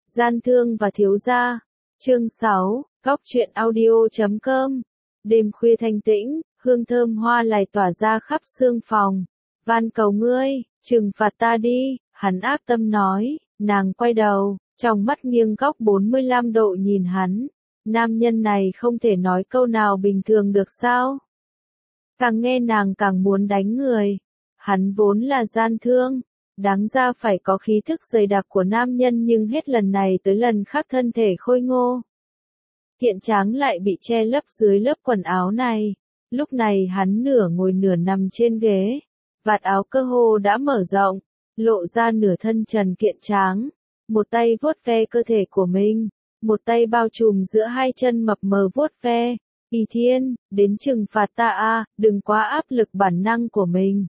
Gian thương và thiếu gia. Chương 6, Góc truyện audio.com. Đêm khuya thanh tĩnh, hương thơm hoa lại tỏa ra khắp sương phòng. Van cầu ngươi, trừng phạt ta đi, hắn ác tâm nói. Nàng quay đầu, trong mắt nghiêng góc 45 độ nhìn hắn. Nam nhân này không thể nói câu nào bình thường được sao? Càng nghe nàng càng muốn đánh người. Hắn vốn là gian thương, đáng ra phải có khí thức dày đặc của nam nhân, nhưng hết lần này tới lần khác thân thể khôi ngô. Kiện tráng lại bị che lấp dưới lớp quần áo này. Lúc này hắn nửa ngồi nửa nằm trên ghế, vạt áo cơ hồ đã mở rộng, lộ ra nửa thân trần kiện tráng. Một tay vuốt ve cơ thể của mình, một tay bao trùm giữa hai chân mập mờ vuốt ve. Y Thiên, đến trừng phạt ta a, đừng quá áp lực bản năng của mình.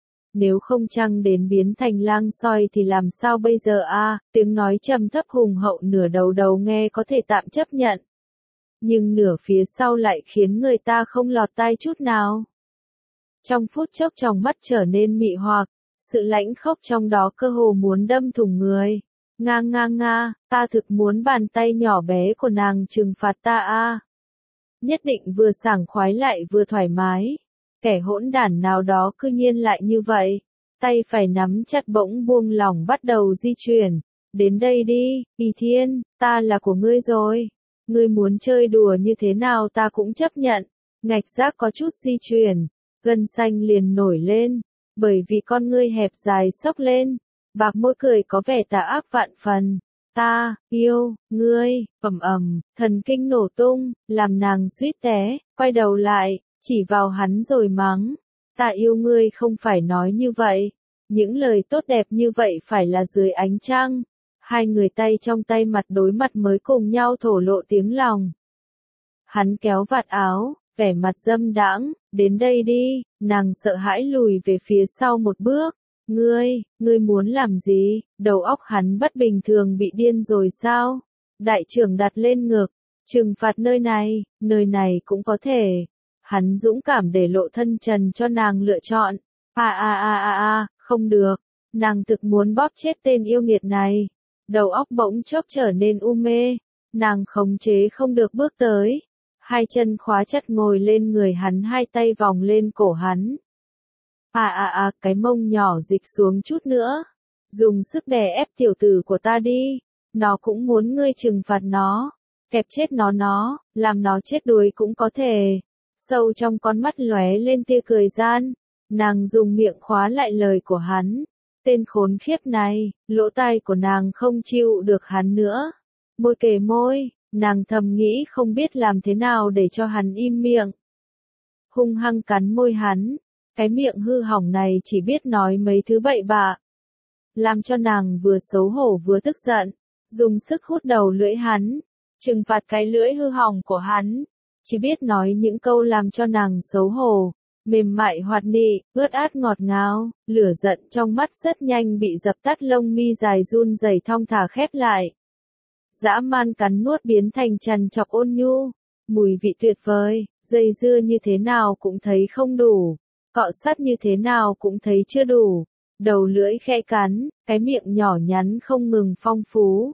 Nếu không chăng đến biến thành lang soi thì làm sao bây giờ a? Tiếng nói trầm thấp hùng hậu nửa đầu nghe có thể tạm chấp nhận, nhưng nửa phía sau lại khiến người ta không lọt tai chút nào. Trong phút chốc tròng mắt trở nên mị hoặc, sự lãnh khốc trong đó cơ hồ muốn đâm thủng người. Nga, ta thực muốn bàn tay nhỏ bé của nàng trừng phạt ta a. Nhất định vừa sảng khoái lại vừa thoải mái. Kẻ hỗn đản nào đó cư nhiên lại như vậy. Tay phải nắm chặt bỗng buông lỏng bắt đầu di chuyển. Đến đây đi, Y Thiên, ta là của ngươi rồi. Ngươi muốn chơi đùa như thế nào ta cũng chấp nhận. Ngạch giác có chút di chuyển, gân xanh liền nổi lên, bởi vì con ngươi hẹp dài xốc lên. Bạc môi cười có vẻ tà ác vạn phần. Ta, yêu, ngươi, thần kinh nổ tung, làm nàng suýt té, quay đầu lại, chỉ vào hắn rồi mắng. Ta yêu ngươi không phải nói như vậy. Những lời tốt đẹp như vậy phải là dưới ánh trăng. Hai người tay trong tay mặt đối mặt mới cùng nhau thổ lộ tiếng lòng. Hắn kéo vạt áo, vẻ mặt dâm đãng, đến đây đi, nàng sợ hãi lùi về phía sau một bước. Ngươi muốn làm gì? Đầu óc hắn bất bình thường bị điên rồi sao? Đại trưởng đặt lên ngực, trừng phạt nơi này cũng có thể. Hắn dũng cảm để lộ thân trần cho nàng lựa chọn. Không được, nàng thực muốn bóp chết tên yêu nghiệt này. Đầu óc bỗng chốc trở nên u mê, nàng khống chế không được bước tới. Hai chân khóa chặt ngồi lên người hắn, hai tay vòng lên cổ hắn. Cái mông nhỏ dịch xuống chút nữa. Dùng sức đè ép tiểu tử của ta đi. Nó cũng muốn ngươi trừng phạt nó. Kẹp chết nó, làm nó chết đuối cũng có thể. Sâu trong con mắt lóe lên tia cười gian. Nàng dùng miệng khóa lại lời của hắn. Tên khốn khiếp này, lỗ tai của nàng không chịu được hắn nữa. Môi kề môi, nàng thầm nghĩ không biết làm thế nào để cho hắn im miệng. Hung hăng cắn môi hắn. Cái miệng hư hỏng này chỉ biết nói mấy thứ bậy bạ. Làm cho nàng vừa xấu hổ vừa tức giận. Dùng sức hút đầu lưỡi hắn. Trừng phạt cái lưỡi hư hỏng của hắn. Chỉ biết nói những câu làm cho nàng xấu hổ. Mềm mại hoạt nị, ướt át ngọt ngào. Lửa giận trong mắt rất nhanh bị dập tắt, lông mi dài run rẩy thong thả khép lại. Dã man cắn nuốt biến thành trằn trọc ôn nhu. Mùi vị tuyệt vời, dây dưa như thế nào cũng thấy không đủ. Cọ sát như thế nào cũng thấy chưa đủ. Đầu lưỡi khẽ cắn, cái miệng nhỏ nhắn không ngừng phong phú.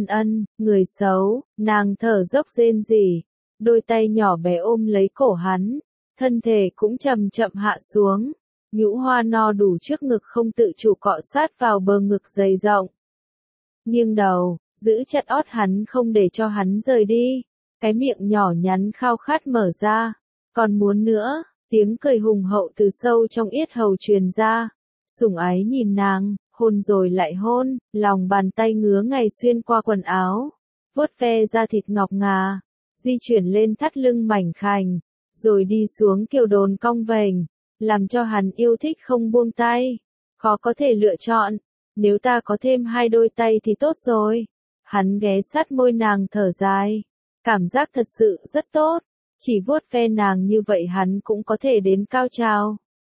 Người xấu, nàng thở dốc rên rỉ. Đôi tay nhỏ bé ôm lấy cổ hắn. Thân thể cũng chậm chậm hạ xuống. Nhũ hoa no đủ trước ngực không tự chủ cọ sát vào bờ ngực dày rộng. Nghiêng đầu, giữ chặt ót hắn không để cho hắn rời đi. Cái miệng nhỏ nhắn khao khát mở ra. Còn muốn nữa. Tiếng cười hùng hậu từ sâu trong yết hầu truyền ra. Sủng ái nhìn nàng, hôn rồi lại hôn, lòng bàn tay ngứa ngày xuyên qua quần áo. Vuốt ve da thịt ngọc ngà, di chuyển lên thắt lưng mảnh khảnh, rồi đi xuống kiều đồn cong vênh, làm cho hắn yêu thích không buông tay. Khó có thể lựa chọn, nếu ta có thêm hai đôi tay thì tốt rồi. Hắn ghé sát môi nàng thở dài, cảm giác thật sự rất tốt. Chỉ vuốt ve nàng như vậy hắn cũng có thể đến cao trào.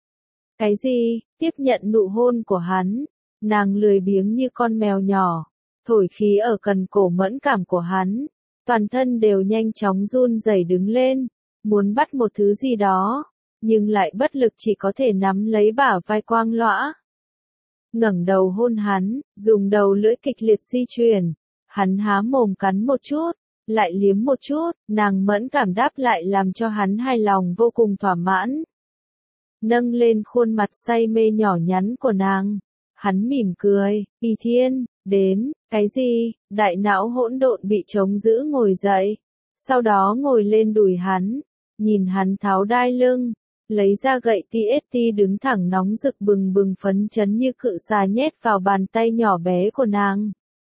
Cái gì? Tiếp nhận nụ hôn của hắn. Nàng lười biếng như con mèo nhỏ. Thổi khí ở cần cổ mẫn cảm của hắn. Toàn thân đều nhanh chóng run rẩy đứng lên. Muốn bắt một thứ gì đó. Nhưng lại bất lực, chỉ có thể nắm lấy bả vai quang lõa. Ngẩng đầu hôn hắn, dùng đầu lưỡi kịch liệt di chuyển. Hắn há mồm cắn một chút, lại liếm một chút, nàng mẫn cảm đáp lại làm cho hắn hài lòng vô cùng thỏa mãn. Nâng lên khuôn mặt say mê nhỏ nhắn của nàng, hắn mỉm cười, Y Thiên, đến, cái gì, đại não hỗn độn bị trống giữ ngồi dậy, sau đó ngồi lên đùi hắn, nhìn hắn tháo đai lưng, lấy ra gậy TST đứng thẳng nóng rực bừng bừng phấn chấn như cự xà nhét vào bàn tay nhỏ bé của nàng.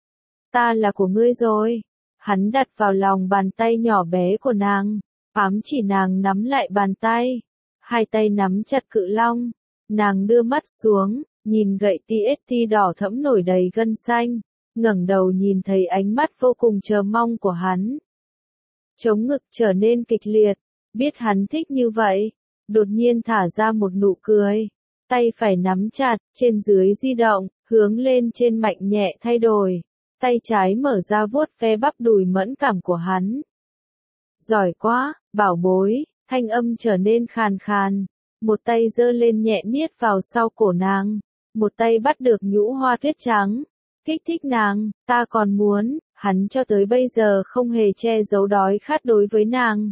Ta là của ngươi rồi. Hắn đặt vào lòng bàn tay nhỏ bé của nàng, ám chỉ nàng nắm lại bàn tay. Hai tay nắm chặt cự long, nàng đưa mắt xuống, nhìn gậy TST đỏ thẫm nổi đầy gân xanh, ngẩng đầu nhìn thấy ánh mắt vô cùng chờ mong của hắn. Chống ngực trở nên kịch liệt, biết hắn thích như vậy, đột nhiên thả ra một nụ cười, tay phải nắm chặt, trên dưới di động, hướng lên trên mạnh nhẹ thay đổi, tay trái mở ra vuốt ve bắp đùi mẫn cảm của hắn. Giỏi quá, bảo bối, thanh âm trở nên khàn khàn, một tay giơ lên nhẹ niết vào sau cổ nàng, một tay bắt được nhũ hoa tuyết trắng, kích thích nàng, ta còn muốn, hắn cho tới bây giờ không hề che giấu đói khát đối với nàng.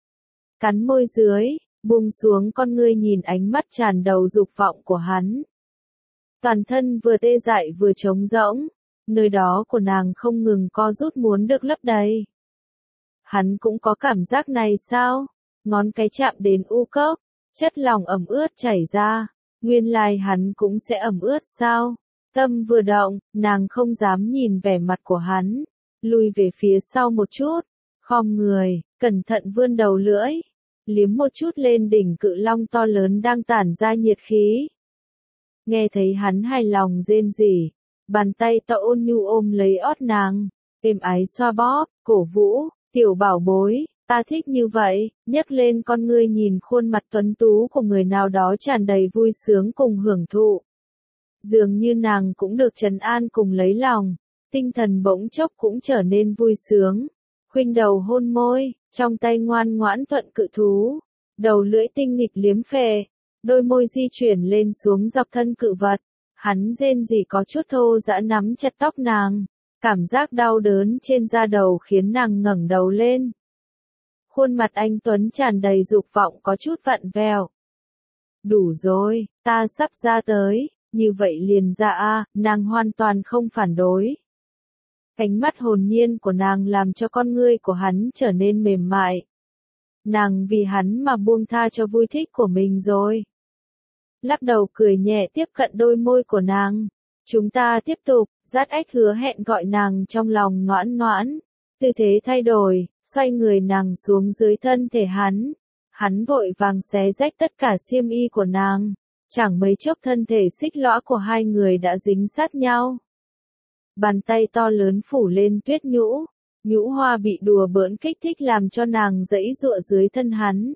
Cắn môi dưới, buông xuống con ngươi nhìn ánh mắt tràn đầu dục vọng của hắn. Toàn thân vừa tê dại vừa trống rỗng, nơi đó của nàng không ngừng co rút muốn được lấp đầy. Hắn cũng có cảm giác này sao? Ngón cái chạm đến u cốc, chất lỏng ẩm ướt chảy ra, nguyên lai hắn cũng sẽ ẩm ướt sao? Tâm vừa động, nàng không dám nhìn vẻ mặt của hắn, lùi về phía sau một chút, khom người, cẩn thận vươn đầu lưỡi, liếm một chút lên đỉnh cự long to lớn đang tản ra nhiệt khí. Nghe thấy hắn hài lòng rên rỉ, bàn tay to ôn nhu ôm lấy ót nàng, êm ái xoa bóp, cổ vũ, tiểu bảo bối, ta thích như vậy, nhấc lên con ngươi nhìn khuôn mặt tuấn tú của người nào đó tràn đầy vui sướng cùng hưởng thụ. Dường như nàng cũng được trấn an cùng lấy lòng, tinh thần bỗng chốc cũng trở nên vui sướng. Khuynh đầu hôn môi, trong tay ngoan ngoãn thuận cự thú, đầu lưỡi tinh nghịch liếm phè, đôi môi di chuyển lên xuống dọc thân cự vật. Hắn rên rỉ có chút thô dã nắm chặt tóc nàng, cảm giác đau đớn trên da đầu khiến nàng ngẩng đầu lên. Khuôn mặt anh Tuấn tràn đầy dục vọng có chút vặn vẹo. Đủ rồi, ta sắp ra tới, như vậy liền ra a, nàng hoàn toàn không phản đối. Ánh mắt hồn nhiên của nàng làm cho con ngươi của hắn trở nên mềm mại. Nàng vì hắn mà buông tha cho vui thích của mình rồi. Lắc đầu cười nhẹ tiếp cận đôi môi của nàng. Chúng ta tiếp tục, Dát Ách hứa hẹn gọi nàng trong lòng noãn noãn. Tư thế thay đổi, xoay người nàng xuống dưới thân thể hắn. Hắn vội vàng xé rách tất cả xiêm y của nàng. Chẳng mấy chốc thân thể xích lõa của hai người đã dính sát nhau. Bàn tay to lớn phủ lên tuyết nhũ. Nhũ hoa bị đùa bỡn kích thích làm cho nàng giãy giụa dưới thân hắn.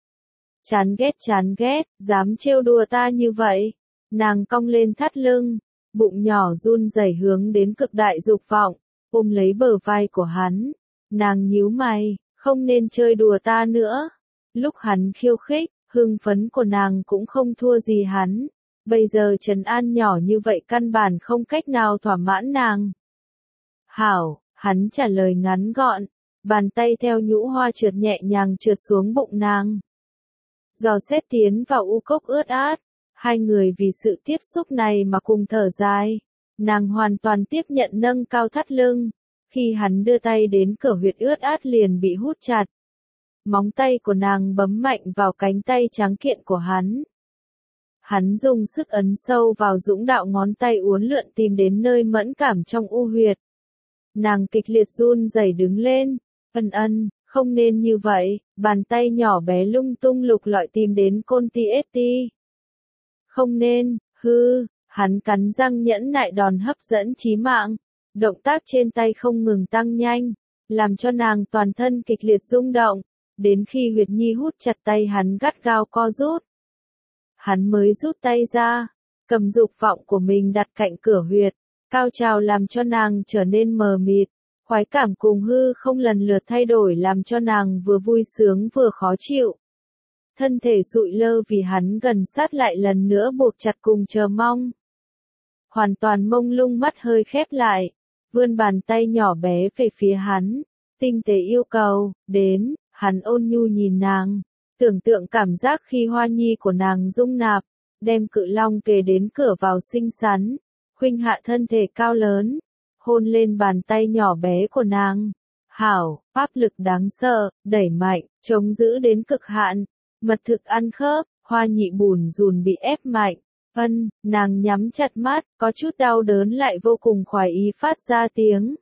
Chán ghét, dám trêu đùa ta như vậy. Nàng cong lên thắt lưng, bụng nhỏ run rẩy hướng đến cực đại dục vọng, ôm lấy bờ vai của hắn. Nàng nhíu mày, không nên chơi đùa ta nữa. Lúc hắn khiêu khích, hưng phấn của nàng cũng không thua gì hắn. Bây giờ trấn an nhỏ như vậy căn bản không cách nào thỏa mãn nàng. Hảo, hắn trả lời ngắn gọn, bàn tay theo nhũ hoa trượt nhẹ nhàng trượt xuống bụng nàng. Dò xét tiến vào u cốc ướt át, hai người vì sự tiếp xúc này mà cùng thở dài. Nàng hoàn toàn tiếp nhận nâng cao thắt lưng, khi hắn đưa tay đến cửa huyệt ướt át liền bị hút chặt. Móng tay của nàng bấm mạnh vào cánh tay trắng kiện của hắn. Hắn dùng sức ấn sâu vào dũng đạo ngón tay uốn lượn tìm đến nơi mẫn cảm trong u huyệt. Nàng kịch liệt run rẩy đứng lên, ân, không nên như vậy, bàn tay nhỏ bé lung tung lục lọi tìm đến côn TST. Không nên, hắn cắn răng nhẫn nại đòn hấp dẫn chí mạng, động tác trên tay không ngừng tăng nhanh, làm cho nàng toàn thân kịch liệt rung động, đến khi huyệt nhi hút chặt tay hắn gắt gao co rút. Hắn mới rút tay ra, cầm dục vọng của mình đặt cạnh cửa huyệt, cao trào làm cho nàng trở nên mờ mịt, khoái cảm cùng hư không lần lượt thay đổi làm cho nàng vừa vui sướng vừa khó chịu. Thân thể sụi lơ vì hắn gần sát lại lần nữa buộc chặt cùng chờ mong. Hoàn toàn mông lung mắt hơi khép lại, vươn bàn tay nhỏ bé về phía hắn, tinh tế yêu cầu, đến, hắn ôn nhu nhìn nàng, tưởng tượng cảm giác khi hoa nhi của nàng dung nạp, đem cự long kề đến cửa vào xinh xắn, khuynh hạ thân thể cao lớn, hôn lên bàn tay nhỏ bé của nàng. Hảo, pháp lực đáng sợ, đẩy mạnh, chống giữ đến cực hạn, mật thực ăn khớp, hoa nhị bùn rùn bị ép mạnh. Nàng nhắm chặt mắt, có chút đau đớn lại vô cùng khoái ý phát ra tiếng.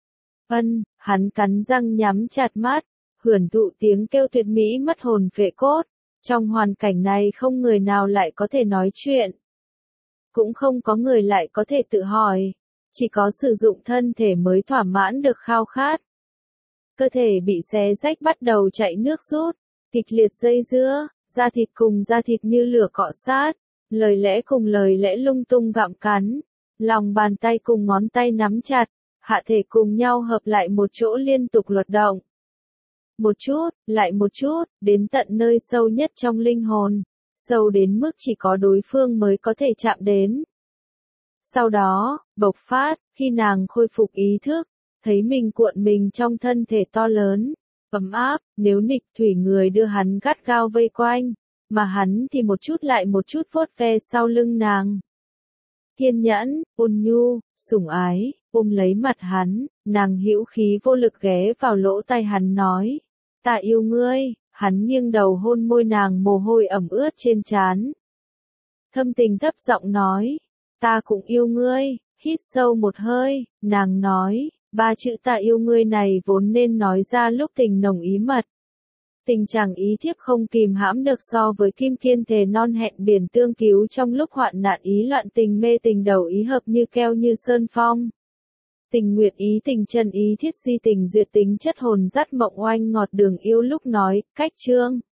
Hắn cắn răng nhắm chặt mắt, hưởng thụ tiếng kêu tuyệt mỹ mất hồn phệ cốt. Trong hoàn cảnh này không người nào lại có thể nói chuyện. Cũng không có người lại có thể tự hỏi. Chỉ có sử dụng thân thể mới thỏa mãn được khao khát. Cơ thể bị xé rách bắt đầu chạy nước rút, kịch liệt dây dưa, da thịt cùng da thịt như lửa cọ sát, lời lẽ cùng lời lẽ lung tung gặm cắn, lòng bàn tay cùng ngón tay nắm chặt, hạ thể cùng nhau hợp lại một chỗ liên tục luật động. Một chút, lại một chút, đến tận nơi sâu nhất trong linh hồn, sâu đến mức chỉ có đối phương mới có thể chạm đến. Sau đó, bộc phát, khi nàng khôi phục ý thức, thấy mình cuộn mình trong thân thể to lớn, ấm áp, nếu nịch thủy người đưa hắn gắt gao vây quanh, mà hắn thì một chút lại một chút vuốt ve sau lưng nàng. Kiên nhẫn, ôn nhu, sủng ái, ôm lấy mặt hắn, nàng hữu khí vô lực ghé vào lỗ tai hắn nói, ta yêu ngươi, hắn nghiêng đầu hôn môi nàng mồ hôi ẩm ướt trên trán. Thâm tình thấp giọng nói, ta cũng yêu ngươi, hít sâu một hơi, nàng nói, ba chữ ta yêu ngươi này vốn nên nói ra lúc tình nồng ý mật. Tình chẳng ý thiếp không kìm hãm được so với kim kiên thề non hẹn biển tương cứu trong lúc hoạn nạn ý loạn tình mê tình đầu ý hợp như keo như sơn phong. Tình nguyệt ý tình chân ý thiết di tình duyệt tính chất hồn dắt mộng oanh ngọt đường yêu lúc nói, cách chương.